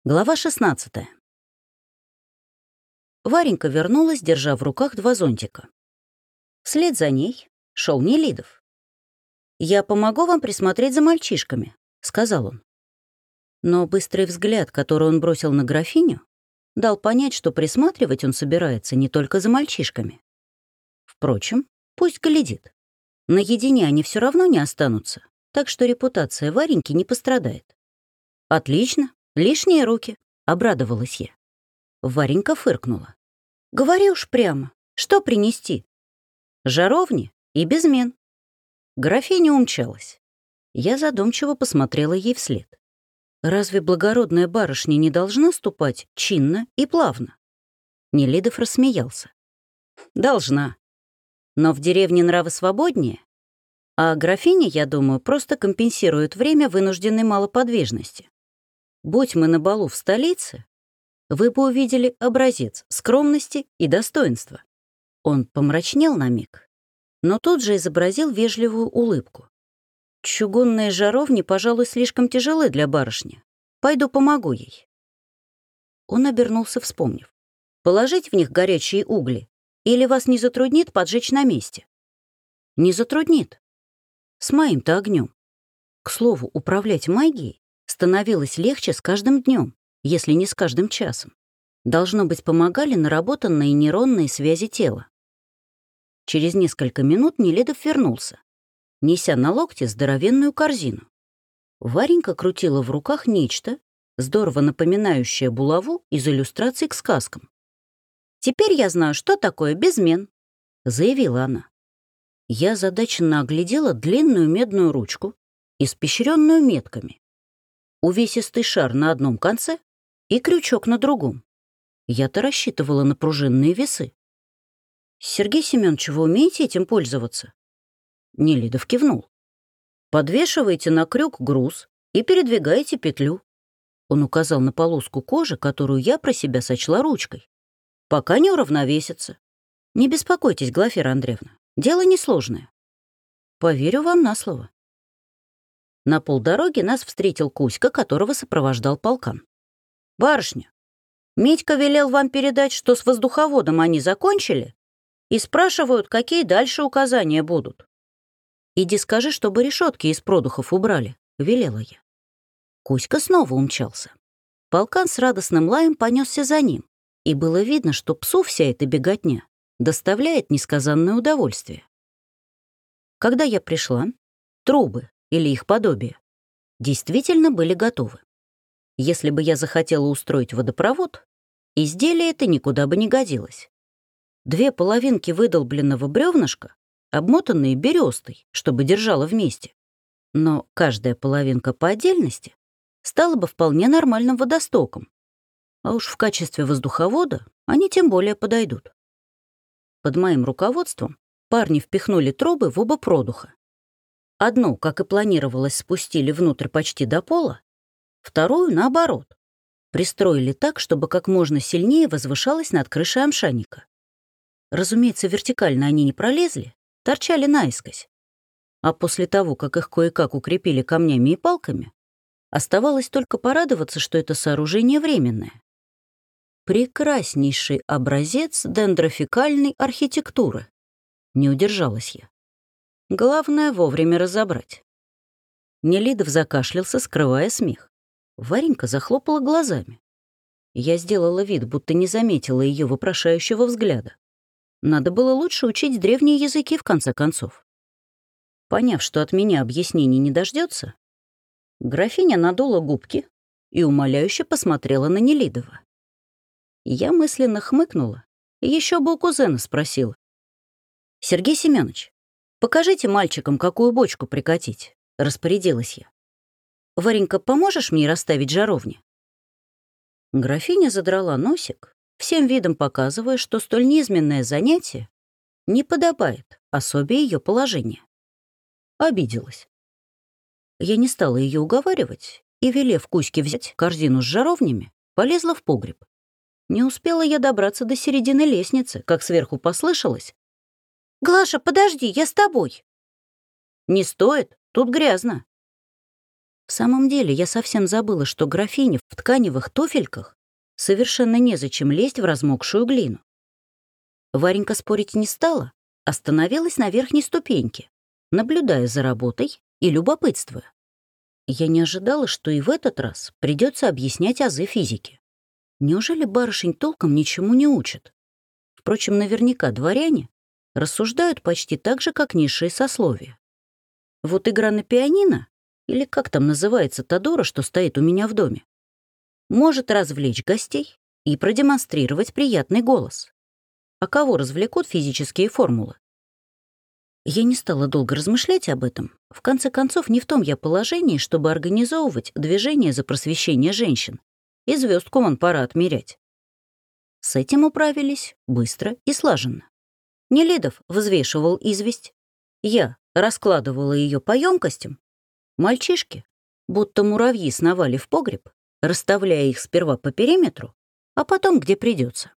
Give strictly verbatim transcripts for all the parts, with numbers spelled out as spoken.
Глава шестнадцатая. Варенька вернулась, держа в руках два зонтика. Вслед за ней шел Нелидов. «Я помогу вам присмотреть за мальчишками», — сказал он. Но быстрый взгляд, который он бросил на графиню, дал понять, что присматривать он собирается не только за мальчишками. Впрочем, пусть глядит. Наедине они все равно не останутся, так что репутация Вареньки не пострадает. «Отлично. Лишние руки», — обрадовалась я. Варенька фыркнула. «Говори уж прямо, что принести?» «Жаровни и безмен». Графиня умчалась. Я задумчиво посмотрела ей вслед. Разве благородная барышня не должна ступать чинно и плавно? Нелидов рассмеялся. «Должна. Но в деревне нравы свободнее, а графиня, я думаю, просто компенсирует время вынужденной малоподвижности. Будь мы на балу в столице, вы бы увидели образец скромности и достоинства». Он помрачнел на миг, но тут же изобразил вежливую улыбку. «Чугунные жаровни, пожалуй, слишком тяжелы для барышни. Пойду помогу ей». Он обернулся, вспомнив. «Положить в них горячие угли или вас не затруднит поджечь на месте?» «Не затруднит. С моим-то огнем. К слову, управлять магией становилось легче с каждым днем, если не с каждым часом. Должно быть, помогали наработанные нейронные связи тела. Через несколько минут Нелидов вернулся, неся на локте здоровенную корзину. Варенька крутила в руках нечто, здорово напоминающее булаву из иллюстраций к сказкам. «Теперь я знаю, что такое безмен», — заявила она. Я озадаченно оглядела длинную медную ручку, испещренную метками, увесистый шар на одном конце и крючок на другом. Я-то рассчитывала на пружинные весы. «Сергей Семенович, вы умеете этим пользоваться?» Нелидов кивнул. «Подвешиваете на крюк груз и передвигаете петлю». Он указал на полоску кожи, которую я про себя сочла ручкой. «Пока не уравновесится. Не беспокойтесь, Глафира Андреевна, дело несложное. Поверю вам на слово». На полдороги нас встретил Кузька, которого сопровождал полкан. «Барышня, Митька велел вам передать, что с воздуховодом они закончили, и спрашивают, какие дальше указания будут. Иди скажи, чтобы решетки из продухов убрали», — велела я. Кузька снова умчался. Полкан с радостным лаем понесся за ним, и было видно, что псу вся эта беготня доставляет несказанное удовольствие. Когда я пришла, трубы, или их подобие, действительно были готовы. Если бы я захотела устроить водопровод, изделие это никуда бы не годилось. Две половинки выдолбленного бревнышка, обмотанные берестой, чтобы держало вместе. Но каждая половинка по отдельности стала бы вполне нормальным водостоком, а уж в качестве воздуховода они тем более подойдут. Под моим руководством парни впихнули трубы в оба продуха. Одну, как и планировалось, спустили внутрь почти до пола, вторую, наоборот, пристроили так, чтобы как можно сильнее возвышалась над крышей амшанника. Разумеется, вертикально они не пролезли, торчали наискось. А после того, как их кое-как укрепили камнями и палками, оставалось только порадоваться, что это сооружение временное. Прекраснейший образец дендрофикальной архитектуры. Не удержалась я. Главное — вовремя разобрать. Нелидов закашлялся, скрывая смех. Варенька захлопала глазами. Я сделала вид, будто не заметила ее вопрошающего взгляда. Надо было лучше учить древние языки, в конце концов. Поняв, что от меня объяснений не дождется, графиня надула губки и умоляюще посмотрела на Нелидова. Я мысленно хмыкнула и еще бы у кузена спросила: «Сергей Семенович, покажите мальчикам, какую бочку прикатить», — распорядилась я. «Варенька, поможешь мне расставить жаровни?» Графиня задрала носик, всем видом показывая, что столь низменное занятие не подобает особе ее положения. Обиделась. Я не стала ее уговаривать и, велев Кузьке взять корзину с жаровнями, полезла в погреб. Не успела я добраться до середины лестницы, как сверху послышалось: «Глаша, подожди, я с тобой». «Не стоит, тут грязно». В самом деле, я совсем забыла, что графине в тканевых туфельках совершенно незачем лезть в размокшую глину. Варенька спорить не стала, остановилась на верхней ступеньке, наблюдая за работой и любопытствуя. Я не ожидала, что и в этот раз придется объяснять азы физики. Неужели барышень толком ничему не учат? Впрочем, наверняка дворяне рассуждают почти так же, как низшие сословия. Вот игра на пианино, или как там называется та дура, что стоит у меня в доме, может развлечь гостей и продемонстрировать приятный голос. А кого развлекут физические формулы? Я не стала долго размышлять об этом. В конце концов, не в том я положении, чтобы организовывать движение за просвещение женщин. И звездку вон пора отмерять. С этим управились быстро и слаженно. Нелидов взвешивал известь. Я раскладывала ее по емкостям. Мальчишки, будто муравьи, сновали в погреб, расставляя их сперва по периметру, а потом где придется.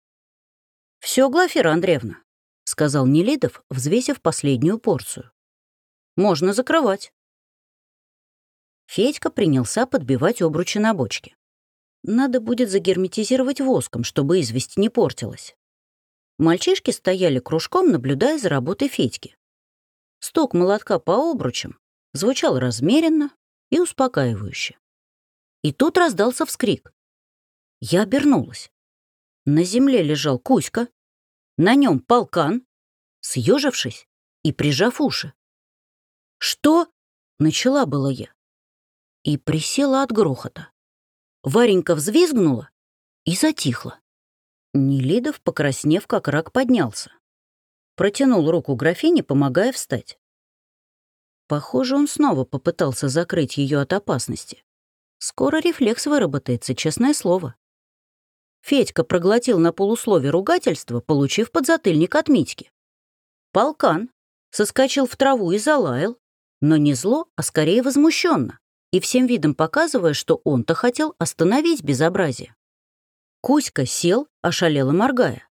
«Все, Глафира Андреевна», — сказал Нелидов, взвесив последнюю порцию. «Можно закрывать». Федька принялся подбивать обручи на бочке. Надо будет загерметизировать воском, чтобы известь не портилась. Мальчишки стояли кружком, наблюдая за работой Федьки. Стук молотка по обручам звучал размеренно и успокаивающе. И тут раздался вскрик. Я обернулась. На земле лежал Кузька, на нем полкан, съежившись и прижав уши. «Что?» — начала была я. И присела от грохота. Варенька взвизгнула и затихла. Нелидов, покраснев как рак, поднялся. Протянул руку графине, помогая встать. Похоже, он снова попытался закрыть ее от опасности. Скоро рефлекс выработается, честное слово. Федька проглотил на полуслове ругательство, получив подзатыльник от Митьки. Полкан соскочил в траву и залаял, но не зло, а скорее возмущенно, и всем видом показывая, что он-то хотел остановить безобразие. Кузька сел, ошалело моргая.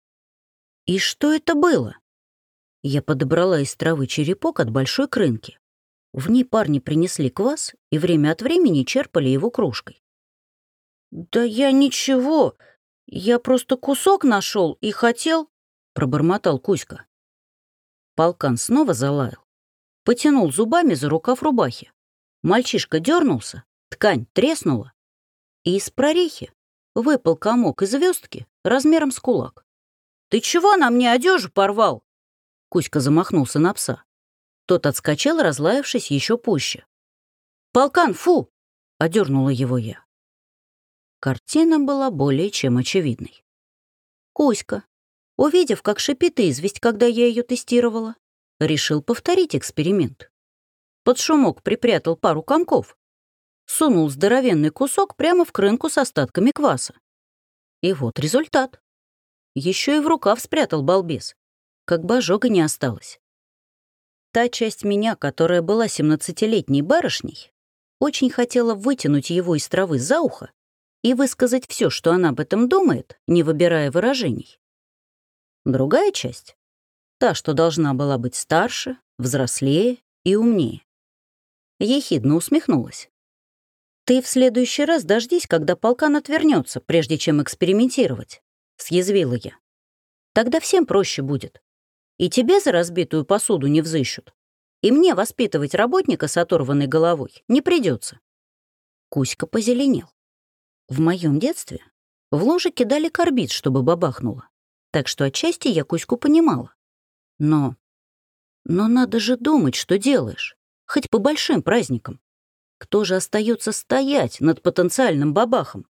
И что это было? Я подобрала из травы черепок от большой крынки. В ней парни принесли квас и время от времени черпали его кружкой. «Да я ничего, я просто кусок нашел и хотел...» — пробормотал Кузька. Полкан снова залаял, потянул зубами за рукав рубахи. Мальчишка дернулся, ткань треснула, и из прорехи выпал комок из звездки размером с кулак. «Ты чего на мне одежу порвал?» Кузька замахнулся на пса. Тот отскочил, разлаявшись еще пуще. «Полкан, фу!» — одернула его я. Картина была более чем очевидной. Кузька, увидев, как шипит известь, когда я ее тестировала, решил повторить эксперимент. Под шумок припрятал пару комков, сунул здоровенный кусок прямо в крынку с остатками кваса. И вот результат. Еще и в рукав спрятал балбес, как бы ожога не осталось. Та часть меня, которая была семнадцатилетней барышней, очень хотела вытянуть его из травы за ухо и высказать все, что она об этом думает, не выбирая выражений. Другая часть, та, что должна была быть старше, взрослее и умнее, ехидно усмехнулась. «Ты в следующий раз дождись, когда полкан отвернется, прежде чем экспериментировать», — съязвила я. «Тогда всем проще будет. И тебе за разбитую посуду не взыщут, и мне воспитывать работника с оторванной головой не придется». Кузька позеленел. В моем детстве в луже кидали карбид, чтобы бабахнуло, так что отчасти я Кузьку понимала. Но... но надо же думать, что делаешь, хоть по большим праздникам. Кто же остается стоять над потенциальным бабахом?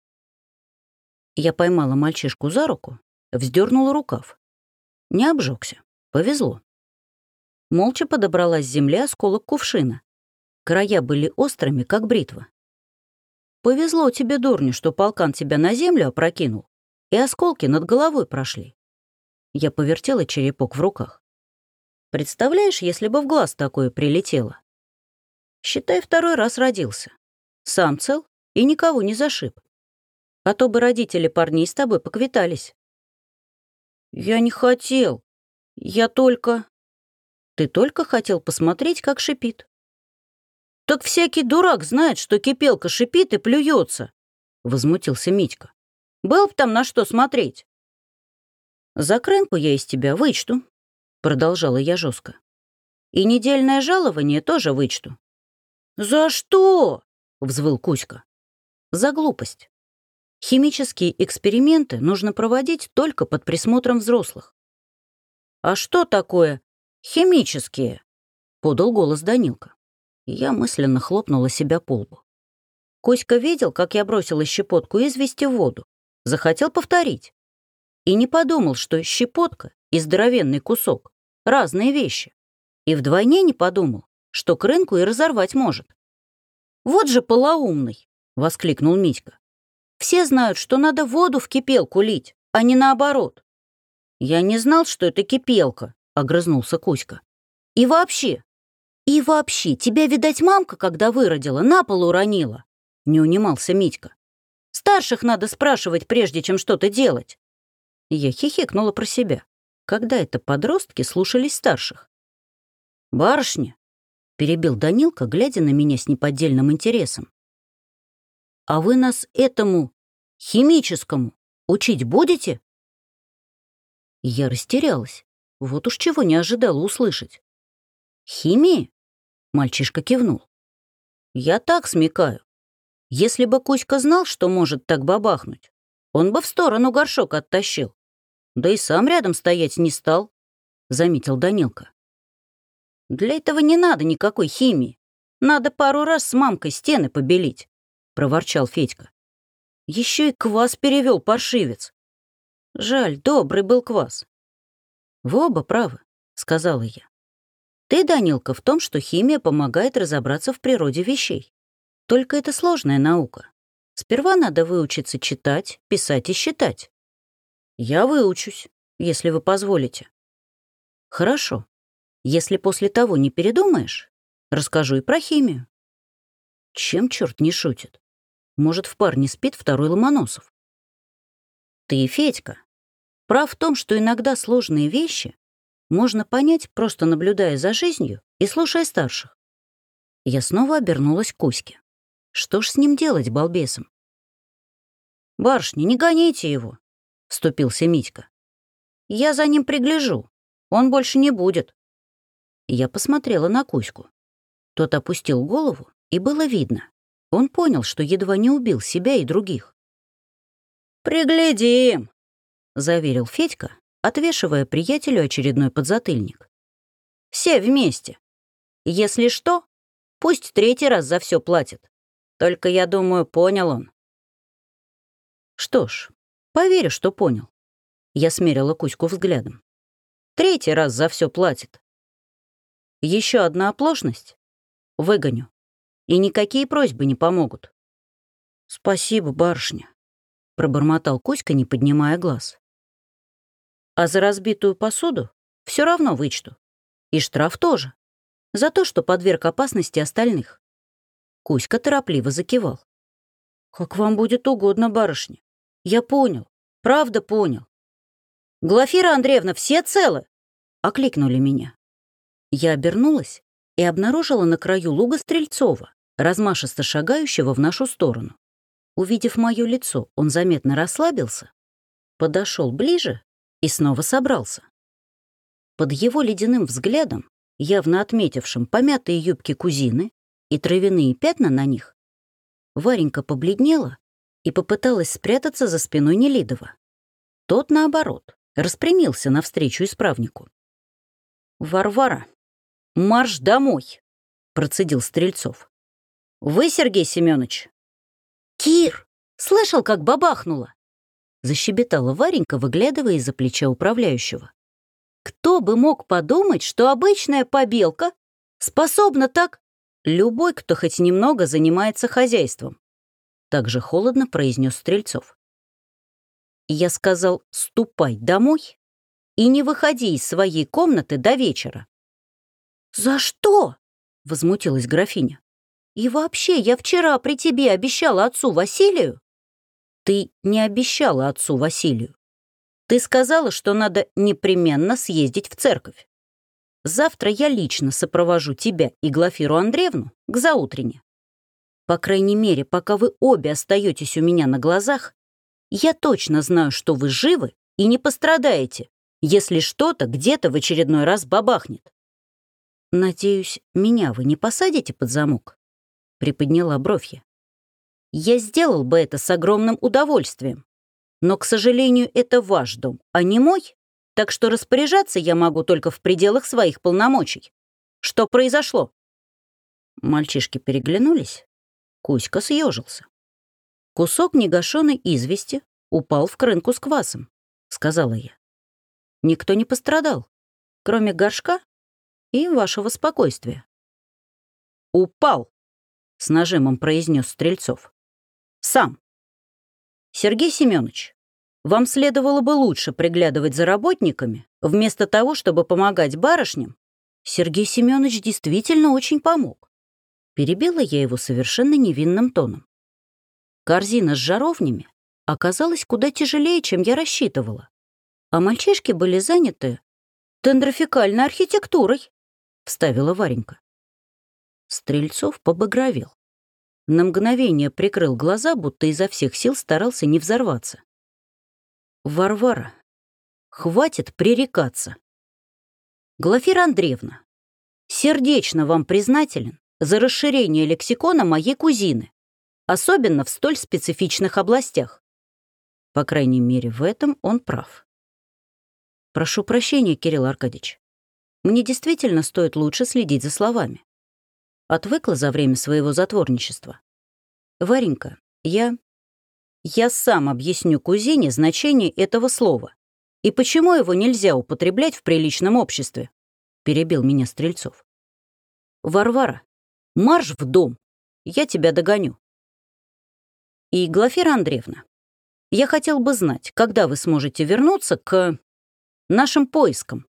Я поймала мальчишку за руку, вздернула рукав. Не обжегся. Повезло. Молча подобрала с земли осколок кувшина. Края были острыми, как бритва. Повезло тебе, дурню, что полкан тебя на землю опрокинул, и осколки над головой прошли. Я повертела черепок в руках. Представляешь, если бы в глаз такое прилетело? Считай, второй раз родился. Сам цел и никого не зашиб. А то бы родители парней с тобой поквитались. Я не хотел. Я только... Ты только хотел посмотреть, как шипит. Так всякий дурак знает, что кипелка шипит и плюется, возмутился Митька. Был б там на что смотреть. За крынку я из тебя вычту, продолжала я жестко. И недельное жалование тоже вычту. За что? Взвыл Кузька. За глупость. Химические эксперименты нужно проводить только под присмотром взрослых. А что такое химические? Подал голос Данилка. И я мысленно хлопнула себя по лбу. Коська видел, как я бросила щепотку извести в воду. Захотел повторить. И не подумал, что щепотка и здоровенный кусок — разные вещи. И вдвойне не подумал, что крынку и разорвать может. «Вот же полоумный!» — воскликнул Митька. «Все знают, что надо воду в кипелку лить, а не наоборот». «Я не знал, что это кипелка», — огрызнулся Кузька. «И вообще, и вообще, тебя, видать, мамка, когда выродила, на пол уронила», — не унимался Митька. «Старших надо спрашивать, прежде чем что-то делать». Я хихикнула про себя. Когда это подростки слушались старших? «Барышня», — перебил Данилка, глядя на меня с неподдельным интересом. «А вы нас этому, химическому, учить будете?» Я растерялась. Вот уж чего не ожидала услышать. «Химии?» — мальчишка кивнул. «Я так смекаю. Если бы Кузька знал, что может так бабахнуть, он бы в сторону горшок оттащил. Да и сам рядом стоять не стал», — заметил Данилка. «Для этого не надо никакой химии. Надо пару раз с мамкой стены побелить», — проворчал Федька. «Еще и квас перевел паршивец. Жаль, добрый был квас». «Вы оба правы», — сказала я. «Ты, Данилка, в том, что химия помогает разобраться в природе вещей. Только это сложная наука. Сперва надо выучиться читать, писать и считать. Я выучусь, если вы позволите». «Хорошо. Если после того не передумаешь, расскажу и про химию». Чем черт не шутит? Может, в парне спит второй Ломоносов? Ты, Федька, прав в том, что иногда сложные вещи можно понять, просто наблюдая за жизнью и слушая старших. Я снова обернулась к Кузьке. Что ж с ним делать, балбесом? «Барышня, не гоните его», — вступился Митька. «Я за ним пригляжу. Он больше не будет». Я посмотрела на Кузьку. Тот опустил голову, и было видно. Он понял, что едва не убил себя и других. «Приглядим», — заверил Федька, отвешивая приятелю очередной подзатыльник. «Все вместе. Если что, пусть третий раз за все платит. Только, я думаю, понял он». «Что ж, поверю, что понял». Я смерила Кузьку взглядом. «Третий раз за все платит. Еще одна оплошность — выгоню. И никакие просьбы не помогут». «Спасибо, барышня», — пробормотал Кузька, не поднимая глаз. «А за разбитую посуду все равно вычту. И штраф тоже. За то, что подверг опасности остальных». Кузька торопливо закивал. «Как вам будет угодно, барышня. Я понял, правда понял». «Глафира Андреевна, все целы?» — окликнули меня. Я обернулась и обнаружила на краю луга Стрельцова, размашисто шагающего в нашу сторону. Увидев мое лицо, он заметно расслабился, подошел ближе и снова собрался. Под его ледяным взглядом, явно отметившим помятые юбки кузины и травяные пятна на них, Варенька побледнела и попыталась спрятаться за спиной Нелидова. Тот, наоборот, распрямился навстречу исправнику. «Варвара, марш домой!» — процедил Стрельцов. «Вы, Сергей Семенович?» «Кир, слышал, как бабахнуло?» — защебетала Варенька, выглядывая из-за плеча управляющего. «Кто бы мог подумать, что обычная побелка способна так...» «Любой, кто хоть немного занимается хозяйством», — также холодно произнес Стрельцов. «Я сказал, ступай домой и не выходи из своей комнаты до вечера». «За что?» — возмутилась графиня. «И вообще, я вчера при тебе обещала отцу Василию». «Ты не обещала отцу Василию. Ты сказала, что надо непременно съездить в церковь». завтра я лично сопровожу тебя и Глафиру Андреевну к заутрене. По крайней мере, пока вы обе остаетесь у меня на глазах, я точно знаю, что вы живы и не пострадаете, если что-то где-то в очередной раз бабахнет. Надеюсь, меня вы не посадите под замок?» — приподняла бровь я. «Я сделал бы это с огромным удовольствием, но, к сожалению, это ваш дом, а не мой, так что распоряжаться я могу только в пределах своих полномочий. Что произошло?» Мальчишки переглянулись. Кузька съежился. «Кусок негашенной извести упал в крынку с квасом», — сказала я. «Никто не пострадал, кроме горшка и вашего спокойствия». «Упал», — с нажимом произнес Стрельцов. «Сам. Сергей Семенович, вам следовало бы лучше приглядывать за работниками, вместо того, чтобы помогать барышням». Сергей Семенович действительно очень помог. Перебила я его совершенно невинным тоном. Корзина с жаровнями оказалась куда тяжелее, чем я рассчитывала, а мальчишки были заняты тендрофикальной архитектурой, — вставила Варенька. Стрельцов побагровел. На мгновение прикрыл глаза, будто изо всех сил старался не взорваться. «Варвара, хватит пререкаться. Глафира Андреевна, сердечно вам признателен за расширение лексикона моей кузины, особенно в столь специфичных областях. По крайней мере, в этом он прав. Прошу прощения, Кирилл Аркадьевич. Мне действительно стоит лучше следить за словами. Отвыкла за время своего затворничества. Варенька, я... Я сам объясню кузине значение этого слова и почему его нельзя употреблять в приличном обществе, перебил меня Стрельцов. Варвара, марш в дом, я тебя догоню. И, Глафира Андреевна, я хотел бы знать, когда вы сможете вернуться к нашим поискам.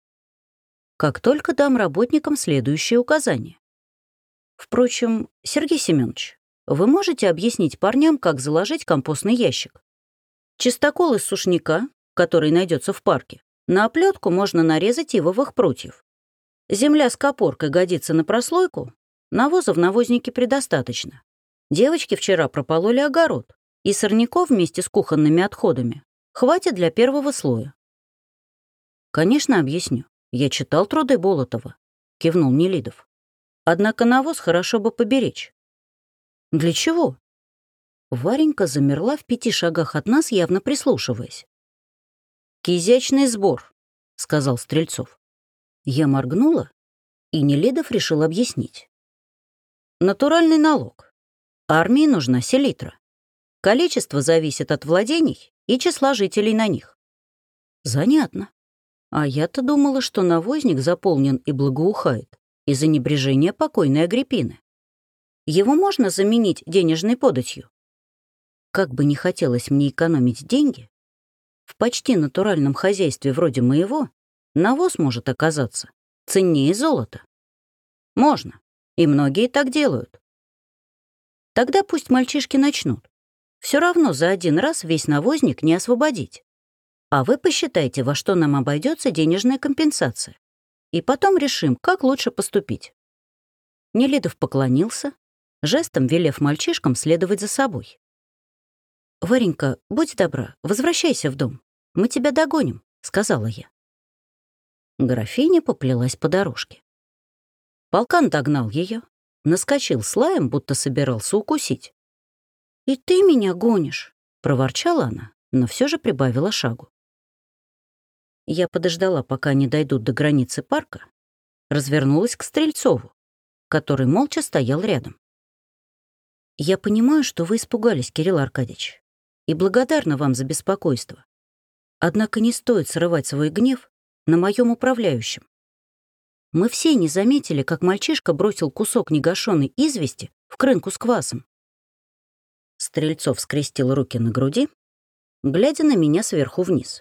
Как только дам работникам следующие указания. Впрочем, Сергей Семенович, вы можете объяснить парням, как заложить компостный ящик? Чистокол из сушняка, который найдется в парке, на оплетку можно нарезать ивовых прутьев. Земля с копоркой годится на прослойку, навоза в навознике предостаточно. Девочки вчера пропололи огород, и сорняков вместе с кухонными отходами хватит для первого слоя. Конечно, объясню. Я читал труды Болотова, кивнул Нелидов. Однако навоз хорошо бы поберечь. Для чего? Варенька замерла в пяти шагах от нас, явно прислушиваясь. «Кизячный сбор», — сказал Стрельцов. Я моргнула, и Нелидов решил объяснить. «Натуральный налог. Армии нужна селитра. Количество зависит от владений и числа жителей на них». Занятно. А я-то думала, что навозник заполнен и благоухает из-за небрежения покойной Агриппины. Его можно заменить денежной податью. Как бы не хотелось мне экономить деньги, в почти натуральном хозяйстве вроде моего навоз может оказаться ценнее золота. Можно, и многие так делают. Тогда пусть мальчишки начнут. Все равно за один раз весь навозник не освободить. А вы посчитайте, во что нам обойдется денежная компенсация. И потом решим, как лучше поступить. Нелидов поклонился, жестом велев мальчишкам следовать за собой. «Варенька, будь добра, возвращайся в дом. Мы тебя догоним», — сказала я. Графиня поплелась по дорожке. Полкан догнал ее, наскочил с лаем, будто собирался укусить. «И ты меня гонишь», — проворчала она, но все же прибавила шагу. Я подождала, пока они дойдут до границы парка, развернулась к Стрельцову, который молча стоял рядом. «Я понимаю, что вы испугались, Кирилл Аркадьевич, и благодарна вам за беспокойство. Однако не стоит срывать свой гнев на моем управляющем. Мы все не заметили, как мальчишка бросил кусок негашенной извести в крынку с квасом». Стрельцов скрестил руки на груди, глядя на меня сверху вниз.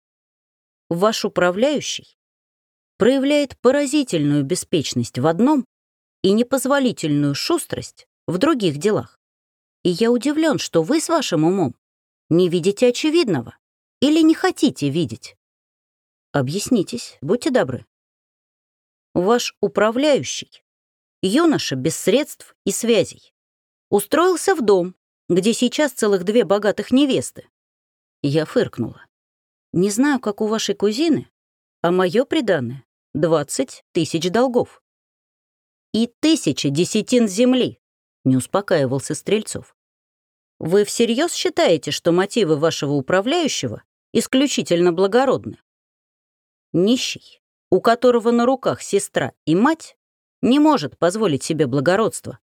«Ваш управляющий проявляет поразительную беспечность в одном и непозволительную шустрость в других делах. И я удивлен, что вы с вашим умом не видите очевидного или не хотите видеть. Объяснитесь, будьте добры». Ваш управляющий, юноша без средств и связей, устроился в дом, где сейчас целых две богатых невесты. Я фыркнула. Не знаю, как у вашей кузины, а мое приданое — двадцать тысяч долгов. И тысяча десятин земли, не успокаивался Стрельцов. Вы всерьез считаете, что мотивы вашего управляющего исключительно благородны? Нищий, у которого на руках сестра и мать, не может позволить себе благородство.